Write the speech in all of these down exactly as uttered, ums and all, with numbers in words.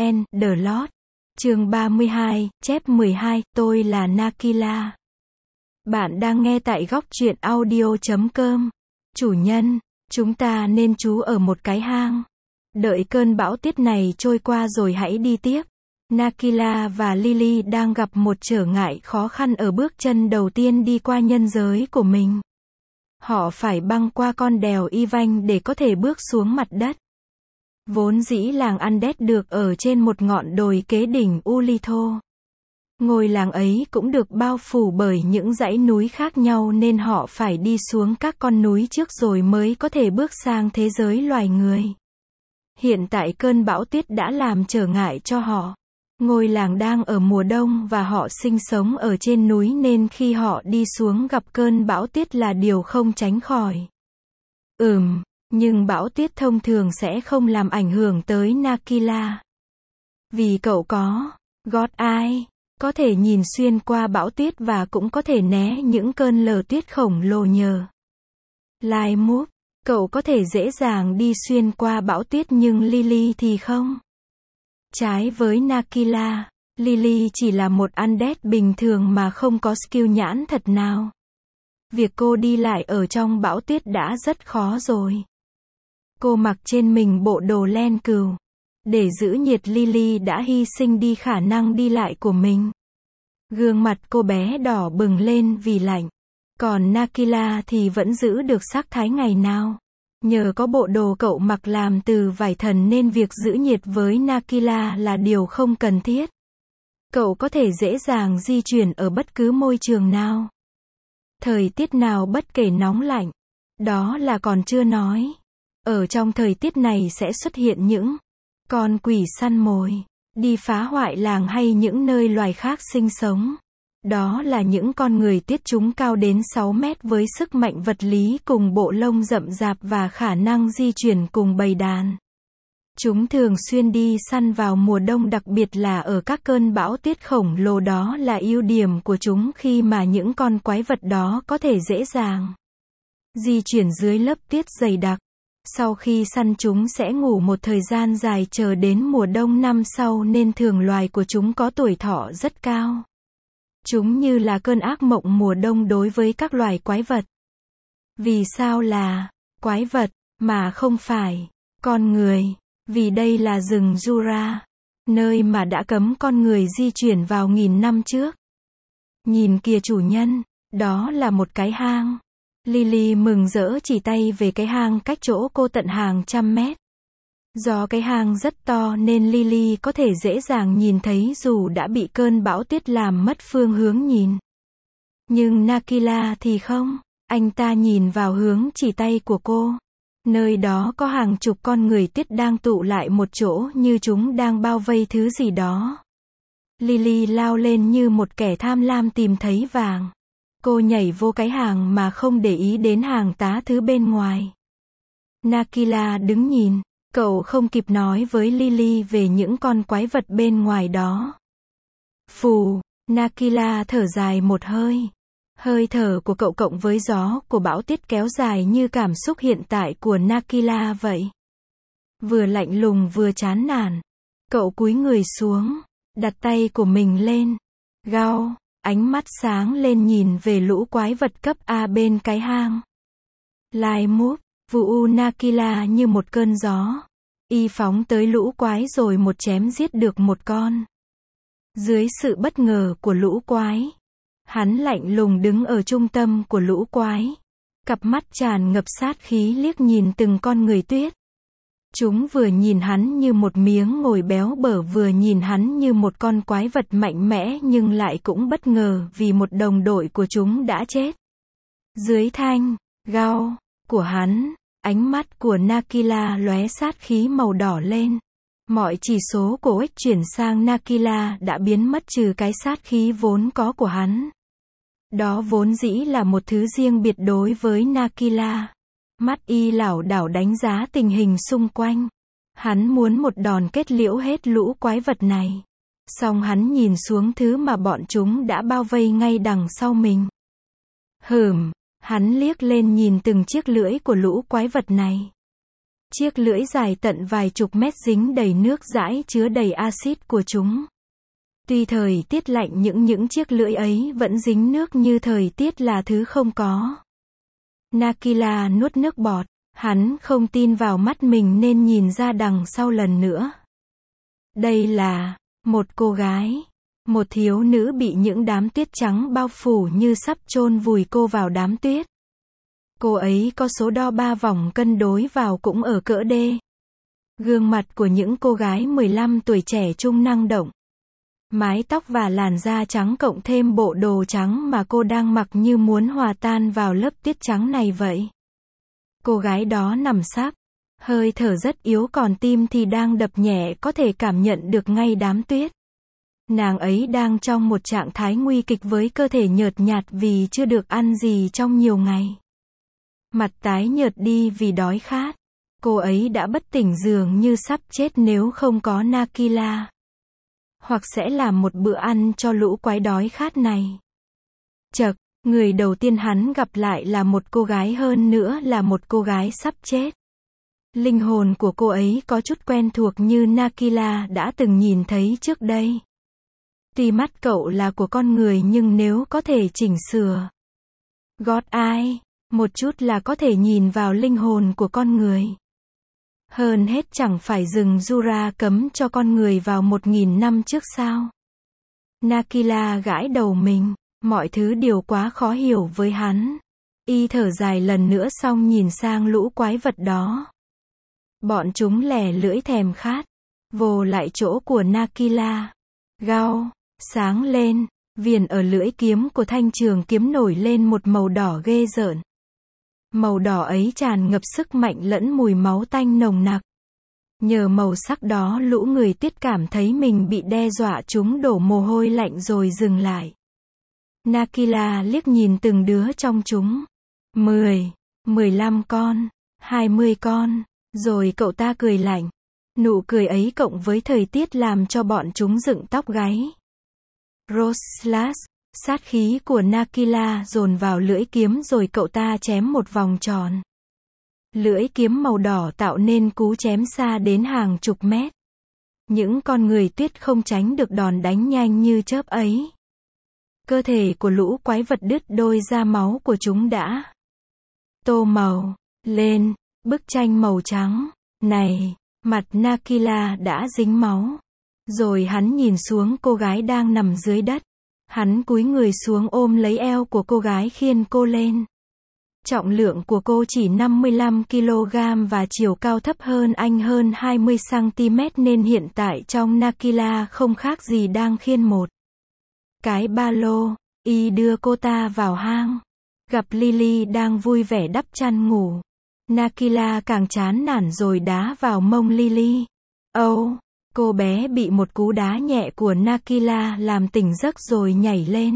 en, The Lot. Chương ba mươi hai, chép mười hai, tôi là Nakila. Bạn đang nghe tại góc truyện audio chấm com. Chủ nhân, chúng ta nên trú ở một cái hang. Đợi cơn bão tuyết này trôi qua rồi hãy đi tiếp. Nakila và Lily đang gặp một trở ngại khó khăn ở bước chân đầu tiên đi qua nhân giới của mình. Họ phải băng qua con đèo Yvain để có thể bước xuống mặt đất. Vốn dĩ làng Undead được ở trên một ngọn đồi kế đỉnh Ulitho. Ngôi làng ấy cũng được bao phủ bởi những dãy núi khác nhau nên họ phải đi xuống các con núi trước rồi mới có thể bước sang thế giới loài người. Hiện tại cơn bão tuyết đã làm trở ngại cho họ. Ngôi làng đang ở mùa đông và họ sinh sống ở trên núi nên khi họ đi xuống gặp cơn bão tuyết là điều không tránh khỏi. Ừm, nhưng bão tuyết thông thường sẽ không làm ảnh hưởng tới Nakila. Vì cậu có God Eye, có thể nhìn xuyên qua bão tuyết và cũng có thể né những cơn lở tuyết khổng lồ nhờ Light Move. Cậu có thể dễ dàng đi xuyên qua bão tuyết nhưng Lily thì không. Trái với Nakila, Lily chỉ là một Undead bình thường mà không có skill nhãn thật nào. Việc cô đi lại ở trong bão tuyết đã rất khó rồi. Cô mặc trên mình bộ đồ len cừu. Để giữ nhiệt Lily đã hy sinh đi khả năng đi lại của mình. Gương mặt cô bé đỏ bừng lên vì lạnh. Còn Nakila thì vẫn giữ được sắc thái ngày nào. Nhờ có bộ đồ cậu mặc làm từ vải thần nên việc giữ nhiệt với Nakila là điều không cần thiết. Cậu có thể dễ dàng di chuyển ở bất cứ môi trường nào. Thời tiết nào bất kể nóng lạnh. Đó là còn chưa nói. Ở trong thời tiết này sẽ xuất hiện những con quỷ săn mồi, đi phá hoại làng hay những nơi loài khác sinh sống. Đó là những con người tuyết chúng cao đến sáu mét với sức mạnh vật lý cùng bộ lông rậm rạp và khả năng di chuyển cùng bầy đàn. Chúng thường xuyên đi săn vào mùa đông, đặc biệt là ở các cơn bão tuyết khổng lồ. Đó là ưu điểm của chúng khi mà những con quái vật đó có thể dễ dàng di chuyển dưới lớp tuyết dày đặc. Sau khi săn chúng sẽ ngủ một thời gian dài chờ đến mùa đông năm sau nên thường loài của chúng có tuổi thọ rất cao. Chúng như là cơn ác mộng mùa đông đối với các loài quái vật. Vì sao là quái vật mà không phải con người? Vì đây là rừng Jura, nơi mà đã cấm con người di chuyển vào nghìn năm trước. Nhìn kìa chủ nhân, đó là một cái hang. Lily mừng rỡ chỉ tay về cái hang cách chỗ cô tận hàng trăm mét. Do cái hang rất to nên Lily có thể dễ dàng nhìn thấy dù đã bị cơn bão tuyết làm mất phương hướng nhìn. Nhưng Nakila thì không. Anh ta nhìn vào hướng chỉ tay của cô. Nơi đó có hàng chục con người tuyết đang tụ lại một chỗ như chúng đang bao vây thứ gì đó. Lily lao lên như một kẻ tham lam tìm thấy vàng. Cô nhảy vô cái hàng mà không để ý đến hàng tá thứ bên ngoài. Nakila đứng nhìn. Cậu không kịp nói với Lily về những con quái vật bên ngoài đó. Phù, Nakila thở dài một hơi. Hơi thở của cậu cộng với gió của bão tuyết kéo dài như cảm xúc hiện tại của Nakila vậy. Vừa lạnh lùng vừa chán nản. Cậu cúi người xuống, đặt tay của mình lên. Gao, ánh mắt sáng lên nhìn về lũ quái vật cấp A bên cái hang. Light Move. Vụ Nakila như một cơn gió. Y phóng tới lũ quái rồi một chém giết được một con. Dưới sự bất ngờ của lũ quái, hắn lạnh lùng đứng ở trung tâm của lũ quái. Cặp mắt tràn ngập sát khí liếc nhìn từng con người tuyết. Chúng vừa nhìn hắn như một miếng ngồi béo bở vừa nhìn hắn như một con quái vật mạnh mẽ nhưng lại cũng bất ngờ vì một đồng đội của chúng đã chết. Dưới thanh gao của hắn, ánh mắt của Nakila lóe sát khí màu đỏ lên. Mọi chỉ số của ích chuyển sang Nakila đã biến mất trừ cái sát khí vốn có của hắn. Đó vốn dĩ là một thứ riêng biệt đối với Nakila. Mắt y lảo đảo đánh giá tình hình xung quanh. Hắn muốn một đòn kết liễu hết lũ quái vật này. Song hắn nhìn xuống thứ mà bọn chúng đã bao vây ngay đằng sau mình. Hừm. Hắn liếc lên nhìn từng chiếc lưỡi của lũ quái vật này. Chiếc lưỡi dài tận vài chục mét dính đầy nước dãi chứa đầy axit của chúng. Tuy thời tiết lạnh những những chiếc lưỡi ấy vẫn dính nước như thời tiết là thứ không có. Nakila nuốt nước bọt, hắn không tin vào mắt mình nên nhìn ra đằng sau lần nữa. Đây là một cô gái, một thiếu nữ bị những đám tuyết trắng bao phủ như sắp chôn vùi cô vào đám tuyết. Cô ấy có số đo ba vòng cân đối vào cũng ở cỡ D. Gương mặt của những cô gái mười lăm tuổi trẻ trung năng động. Mái tóc và làn da trắng cộng thêm bộ đồ trắng mà cô đang mặc như muốn hòa tan vào lớp tuyết trắng này vậy. Cô gái đó nằm sấp, hơi thở rất yếu còn tim thì đang đập nhẹ có thể cảm nhận được ngay đám tuyết. Nàng ấy đang trong một trạng thái nguy kịch với cơ thể nhợt nhạt vì chưa được ăn gì trong nhiều ngày. Mặt tái nhợt đi vì đói khát. Cô ấy đã bất tỉnh dường như sắp chết nếu không có Nakila. Hoặc sẽ làm một bữa ăn cho lũ quái đói khát này. Chậc, người đầu tiên hắn gặp lại là một cô gái hơn nữa là một cô gái sắp chết. Linh hồn của cô ấy có chút quen thuộc như Nakila đã từng nhìn thấy trước đây. Tuy mắt cậu là của con người nhưng nếu có thể chỉnh sửa God Eye một chút là có thể nhìn vào linh hồn của con người. Hơn hết chẳng phải rừng Jura cấm cho con người vào một nghìn năm trước sao? Nakila gãi đầu mình, mọi thứ đều quá khó hiểu với hắn. Y thở dài lần nữa xong nhìn sang lũ quái vật đó. Bọn chúng lè lưỡi thèm khát, vồ lại chỗ của Nakila. Gao, sáng lên, viền ở lưỡi kiếm của thanh trường kiếm nổi lên một màu đỏ ghê rợn. Màu đỏ ấy tràn ngập sức mạnh lẫn mùi máu tanh nồng nặc. Nhờ màu sắc đó lũ người tuyết cảm thấy mình bị đe dọa chúng đổ mồ hôi lạnh rồi dừng lại. Nakila liếc nhìn từng đứa trong chúng. Mười, mười lăm con, hai mươi con, rồi cậu ta cười lạnh. Nụ cười ấy cộng với thời tiết làm cho bọn chúng dựng tóc gáy. Roslas, sát khí của Nakila dồn vào lưỡi kiếm rồi cậu ta chém một vòng tròn. Lưỡi kiếm màu đỏ tạo nên cú chém xa đến hàng chục mét. Những con người tuyết không tránh được đòn đánh nhanh như chớp ấy. Cơ thể của lũ quái vật đứt đôi ra máu của chúng đã tô màu lên bức tranh màu trắng. Này, mặt Nakila đã dính máu. Rồi hắn nhìn xuống cô gái đang nằm dưới đất. Hắn cúi người xuống ôm lấy eo của cô gái khiêng cô lên. Trọng lượng của cô chỉ năm mươi lăm ki lô gam và chiều cao thấp hơn anh hơn hai mươi xăng ti mét nên hiện tại trong Nakila không khác gì đang khiêng một cái ba lô. Y đưa cô ta vào hang. Gặp Lily đang vui vẻ đắp chăn ngủ. Nakila càng chán nản rồi đá vào mông Lily. Âu, oh, cô bé bị một cú đá nhẹ của Nakila làm tỉnh giấc rồi nhảy lên.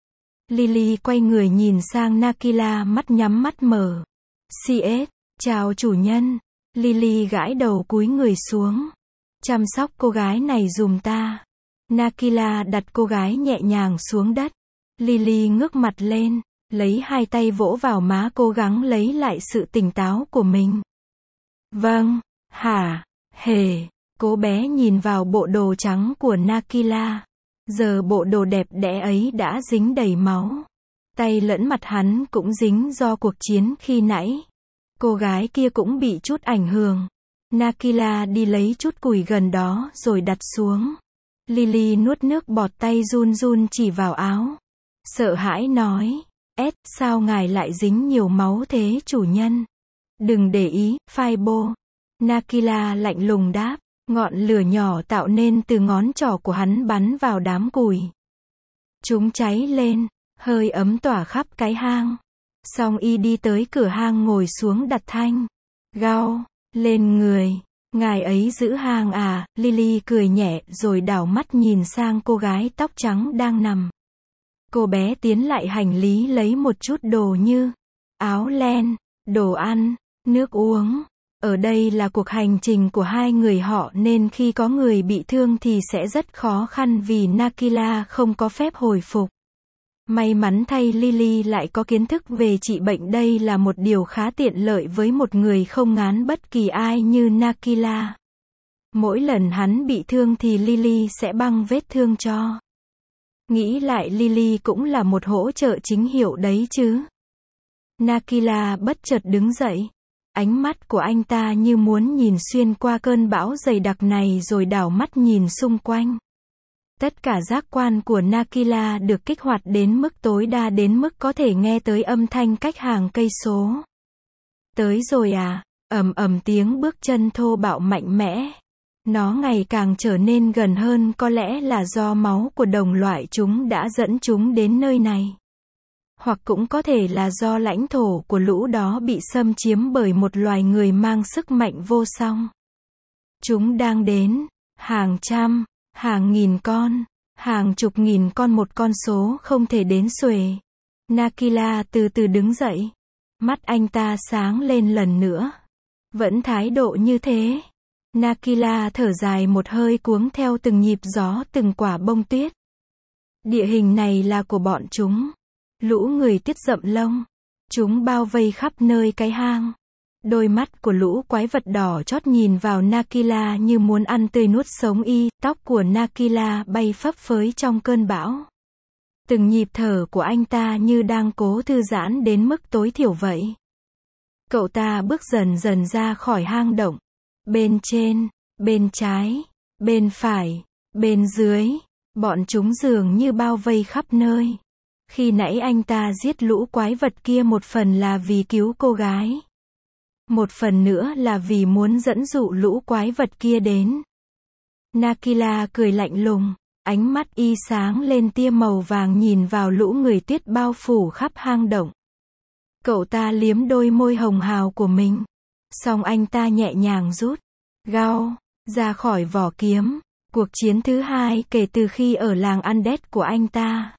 Lily quay người nhìn sang Nakila mắt nhắm mắt mở. xê ét, chào chủ nhân. Lily gãi đầu cúi người xuống. Chăm sóc cô gái này giùm ta. Nakila đặt cô gái nhẹ nhàng xuống đất. Lily ngước mặt lên, lấy hai tay vỗ vào má cố gắng lấy lại sự tỉnh táo của mình. Vâng, hả, hề. Cô bé nhìn vào bộ đồ trắng của Nakila. Giờ bộ đồ đẹp đẽ ấy đã dính đầy máu. Tay lẫn mặt hắn cũng dính do cuộc chiến khi nãy. Cô gái kia cũng bị chút ảnh hưởng. Nakila đi lấy chút củi gần đó rồi đặt xuống. Lily nuốt nước bọt tay run run chỉ vào áo. Sợ hãi nói. Ed, sao ngài lại dính nhiều máu thế chủ nhân? Đừng để ý, Fibo. Nakila lạnh lùng đáp. Ngọn lửa nhỏ tạo nên từ ngón trỏ của hắn bắn vào đám củi. Chúng cháy lên, hơi ấm tỏa khắp cái hang. Xong y đi tới cửa hang ngồi xuống đặt thanh. Gao, lên người. Ngài ấy giữ hang à? Lily cười nhẹ rồi đảo mắt nhìn sang cô gái tóc trắng đang nằm. Cô bé tiến lại hành lý lấy một chút đồ như áo len, đồ ăn, nước uống. Ở đây là cuộc hành trình của hai người họ nên khi có người bị thương thì sẽ rất khó khăn vì Nakila không có phép hồi phục. May mắn thay Lily lại có kiến thức về trị bệnh, đây là một điều khá tiện lợi với một người không ngán bất kỳ ai như Nakila. Mỗi lần hắn bị thương thì Lily sẽ băng vết thương cho. Nghĩ lại Lily cũng là một hỗ trợ chính hiệu đấy chứ. Nakila bất chợt đứng dậy. Ánh mắt của anh ta như muốn nhìn xuyên qua cơn bão dày đặc này rồi đảo mắt nhìn xung quanh. Tất cả giác quan của Nakila được kích hoạt đến mức tối đa, đến mức có thể nghe tới âm thanh cách hàng cây số. Tới rồi à? Ầm ầm tiếng bước chân thô bạo mạnh mẽ. Nó ngày càng trở nên gần hơn, có lẽ là do máu của đồng loại chúng đã dẫn chúng đến nơi này. Hoặc cũng có thể là do lãnh thổ của lũ đó bị xâm chiếm bởi một loài người mang sức mạnh vô song. Chúng đang đến, hàng trăm, hàng nghìn con, hàng chục nghìn con, một con số không thể đếm xuể. Nakila từ từ đứng dậy. Mắt anh ta sáng lên lần nữa. Vẫn thái độ như thế. Nakila thở dài một hơi, cuống theo từng nhịp gió, từng quả bông tuyết. Địa hình này là của bọn chúng. Lũ người tiết rậm lông. Chúng bao vây khắp nơi cái hang. Đôi mắt của lũ quái vật đỏ chót nhìn vào Nakila như muốn ăn tươi nuốt sống y. Tóc của Nakila bay phấp phới trong cơn bão. Từng nhịp thở của anh ta như đang cố thư giãn đến mức tối thiểu vậy. Cậu ta bước dần dần ra khỏi hang động. Bên trên, bên trái, bên phải, bên dưới, bọn chúng dường như bao vây khắp nơi. Khi nãy anh ta giết lũ quái vật kia một phần là vì cứu cô gái. Một phần nữa là vì muốn dẫn dụ lũ quái vật kia đến. Nakila cười lạnh lùng, ánh mắt y sáng lên tia màu vàng nhìn vào lũ người tuyết bao phủ khắp hang động. Cậu ta liếm đôi môi hồng hào của mình. Xong anh ta nhẹ nhàng rút gao ra khỏi vỏ kiếm. Cuộc chiến thứ hai kể từ khi ở làng Undead của anh ta.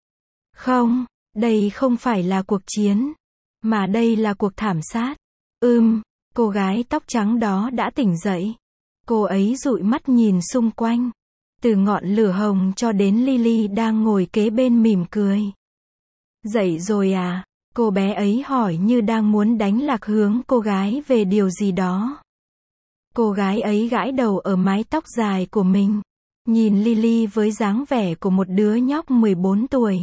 Không, đây không phải là cuộc chiến, mà đây là cuộc thảm sát. Ừm, cô gái tóc trắng đó đã tỉnh dậy. Cô ấy dụi mắt nhìn xung quanh. Từ ngọn lửa hồng cho đến Lily đang ngồi kế bên mỉm cười. Dậy rồi à? Cô bé ấy hỏi như đang muốn đánh lạc hướng cô gái về điều gì đó. Cô gái ấy gãi đầu ở mái tóc dài của mình. Nhìn Lily với dáng vẻ của một đứa nhóc mười bốn tuổi.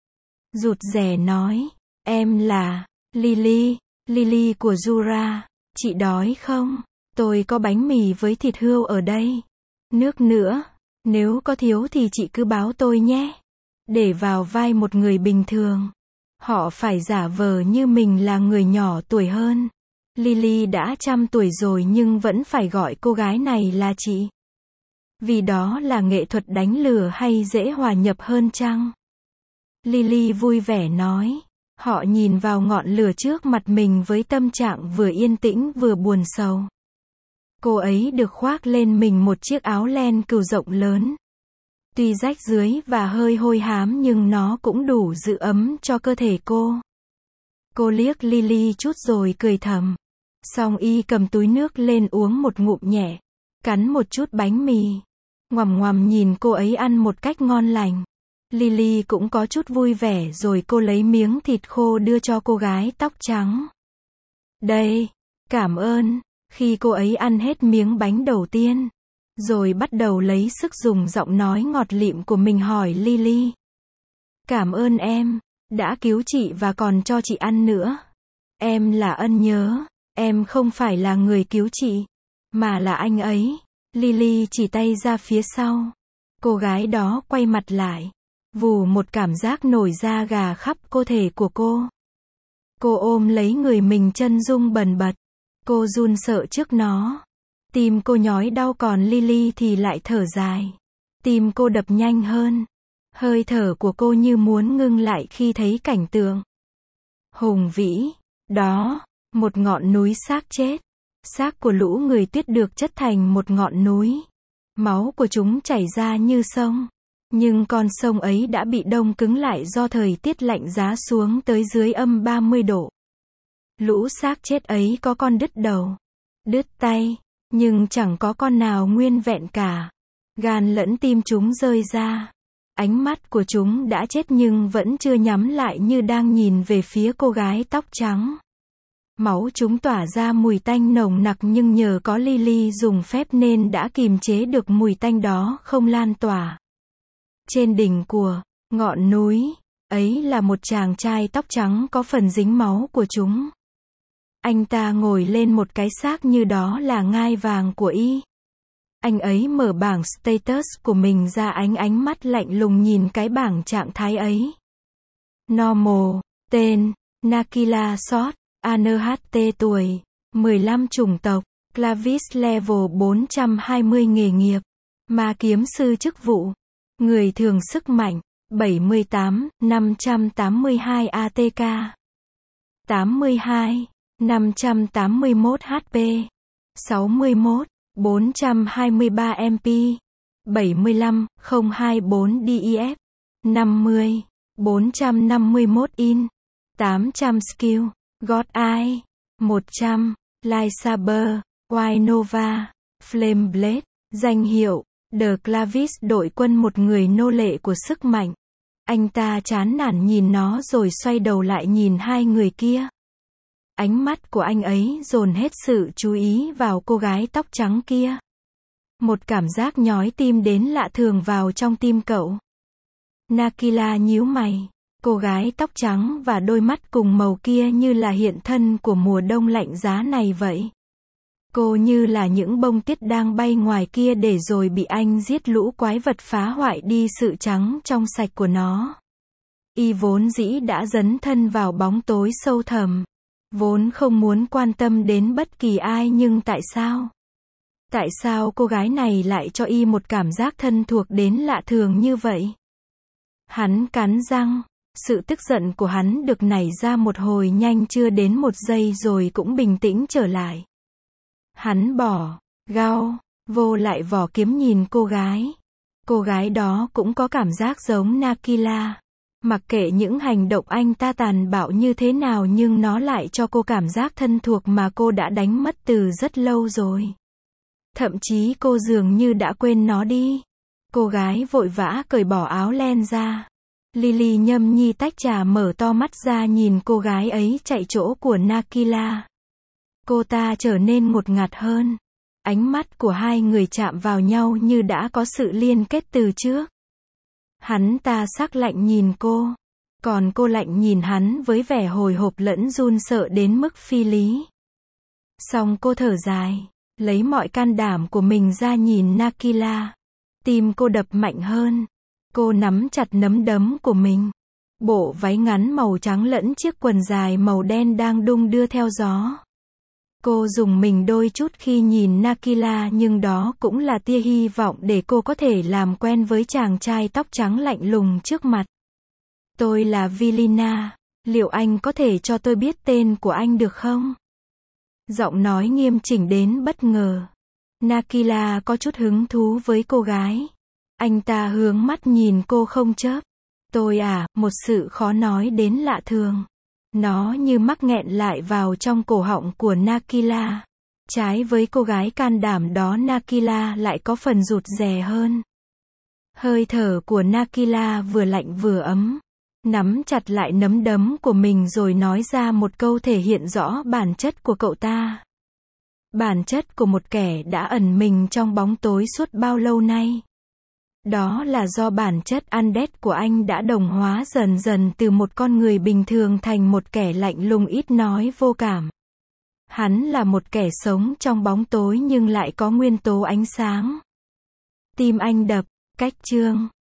Rụt rè nói, em là Lily, Lily của Jura, chị đói không? Tôi có bánh mì với thịt hươu ở đây. Nước nữa, nếu có thiếu thì chị cứ báo tôi nhé. Để vào vai một người bình thường. Họ phải giả vờ như mình là người nhỏ tuổi hơn. Lily đã trăm tuổi rồi nhưng vẫn phải gọi cô gái này là chị. Vì đó là nghệ thuật đánh lừa hay dễ hòa nhập hơn chăng? Lily vui vẻ nói. Họ nhìn vào ngọn lửa trước mặt mình với tâm trạng vừa yên tĩnh vừa buồn sầu. Cô ấy được khoác lên mình một chiếc áo len cừu rộng lớn. Tuy rách dưới và hơi hôi hám nhưng nó cũng đủ giữ ấm cho cơ thể cô. Cô liếc Lily chút rồi cười thầm. Xong y cầm túi nước lên uống một ngụm nhẹ. Cắn một chút bánh mì. Ngoằm ngoằm nhìn cô ấy ăn một cách ngon lành. Lily cũng có chút vui vẻ rồi cô lấy miếng thịt khô đưa cho cô gái tóc trắng. Đây, cảm ơn. Khi cô ấy ăn hết miếng bánh đầu tiên, rồi bắt đầu lấy sức dùng giọng nói ngọt lịm của mình hỏi Lily. Cảm ơn em, đã cứu chị và còn cho chị ăn nữa. Em là ân nhớ, em không phải là người cứu chị, mà là anh ấy. Lily chỉ tay ra phía sau. Cô gái đó quay mặt lại. Vù một cảm giác nổi da gà khắp cơ thể của cô. Cô ôm lấy người mình, chân rung bần bật. Cô run sợ trước nó. Tim cô nhói đau, còn Lily thì lại thở dài. Tim cô đập nhanh hơn. Hơi thở của cô như muốn ngưng lại khi thấy cảnh tượng hùng vĩ đó, một ngọn núi xác chết. Xác của lũ người tuyết được chất thành một ngọn núi. Máu của chúng chảy ra như sông. Nhưng con sông ấy đã bị đông cứng lại do thời tiết lạnh giá xuống tới dưới âm ba mươi độ. Lũ xác chết ấy có con đứt đầu, đứt tay, nhưng chẳng có con nào nguyên vẹn cả. Gan lẫn tim chúng rơi ra. Ánh mắt của chúng đã chết nhưng vẫn chưa nhắm lại như đang nhìn về phía cô gái tóc trắng. Máu chúng tỏa ra mùi tanh nồng nặc nhưng nhờ có Lily dùng phép nên đã kìm chế được mùi tanh đó không lan tỏa. Trên đỉnh của ngọn núi ấy là một chàng trai tóc trắng có phần dính máu của chúng. Anh ta ngồi lên một cái xác như đó là ngai vàng của y. Anh ấy mở bảng status của mình ra, ánh ánh mắt lạnh lùng nhìn cái bảng trạng thái ấy. Normal, tên, Nakila Short, a en hát tê tuổi, mười lăm chủng tộc, Clavis level bốn trăm hai mươi nghề nghiệp, ma kiếm sư chức vụ, người thường sức mạnh, bảy mươi tám, năm trăm tám mươi hai a tê ca, tám mươi hai, năm trăm tám mươi mốt hát pê, sáu mươi mốt, bốn trăm hai mươi ba em pê, bảy mươi lăm, không hai bốn đê e ép, năm mươi, bốn trăm năm mươi mốt in, tám trăm skill, God Eye, một trăm, Lightsaber, White Nova, Flame Blade, danh hiệu, The Clavis, đội quân, một người nô lệ của sức mạnh. Anh ta chán nản nhìn nó rồi xoay đầu lại nhìn hai người kia. Ánh mắt của anh ấy dồn hết sự chú ý vào cô gái tóc trắng kia. Một cảm giác nhói tim đến lạ thường vào trong tim cậu. Nakila nhíu mày. Cô gái tóc trắng và đôi mắt cùng màu kia như là hiện thân của mùa đông lạnh giá này vậy. Cô như là những bông tuyết đang bay ngoài kia để rồi bị anh giết lũ quái vật phá hoại đi sự trắng trong sạch của nó. Y vốn dĩ đã dấn thân vào bóng tối sâu thẳm. Vốn không muốn quan tâm đến bất kỳ ai nhưng tại sao? Tại sao cô gái này lại cho y một cảm giác thân thuộc đến lạ thường như vậy? Hắn cắn răng. Sự tức giận của hắn được nảy ra một hồi nhanh chưa đến một giây rồi cũng bình tĩnh trở lại. Hắn bỏ gao vô lại vỏ kiếm nhìn cô gái. Cô gái đó cũng có cảm giác giống Nakila. Mặc kệ những hành động anh ta tàn bạo như thế nào nhưng nó lại cho cô cảm giác thân thuộc mà cô đã đánh mất từ rất lâu rồi. Thậm chí cô dường như đã quên nó đi. Cô gái vội vã cởi bỏ áo len ra. Lily nhâm nhi tách trà mở to mắt ra nhìn cô gái ấy chạy chỗ của Nakila. Cô ta trở nên ngột ngạt hơn. Ánh mắt của hai người chạm vào nhau như đã có sự liên kết từ trước. Hắn ta sắc lạnh nhìn cô. Còn cô lạnh nhìn hắn với vẻ hồi hộp lẫn run sợ đến mức phi lý. Xong cô thở dài. Lấy mọi can đảm của mình ra nhìn Nakila. Tim cô đập mạnh hơn. Cô nắm chặt nắm đấm của mình. Bộ váy ngắn màu trắng lẫn chiếc quần dài màu đen đang đung đưa theo gió. Cô rùng mình đôi chút khi nhìn Nakila nhưng đó cũng là tia hy vọng để cô có thể làm quen với chàng trai tóc trắng lạnh lùng trước mặt. Tôi là Vilina. Liệu anh có thể cho tôi biết tên của anh được không? Giọng nói nghiêm chỉnh đến bất ngờ. Nakila có chút hứng thú với cô gái. Anh ta hướng mắt nhìn cô không chớp. Tôi à, một sự khó nói đến lạ thường. Nó như mắc nghẹn lại vào trong cổ họng của Nakila. Trái với cô gái can đảm đó, Nakila lại có phần rụt rè hơn. Hơi thở của Nakila vừa lạnh vừa ấm. Nắm chặt lại nắm đấm của mình rồi nói ra một câu thể hiện rõ bản chất của cậu ta. Bản chất của một kẻ đã ẩn mình trong bóng tối suốt bao lâu nay. Đó là do bản chất undead của anh đã đồng hóa dần dần từ một con người bình thường thành một kẻ lạnh lùng ít nói vô cảm. Hắn là một kẻ sống trong bóng tối nhưng lại có nguyên tố ánh sáng. Tim anh đập, cách chương.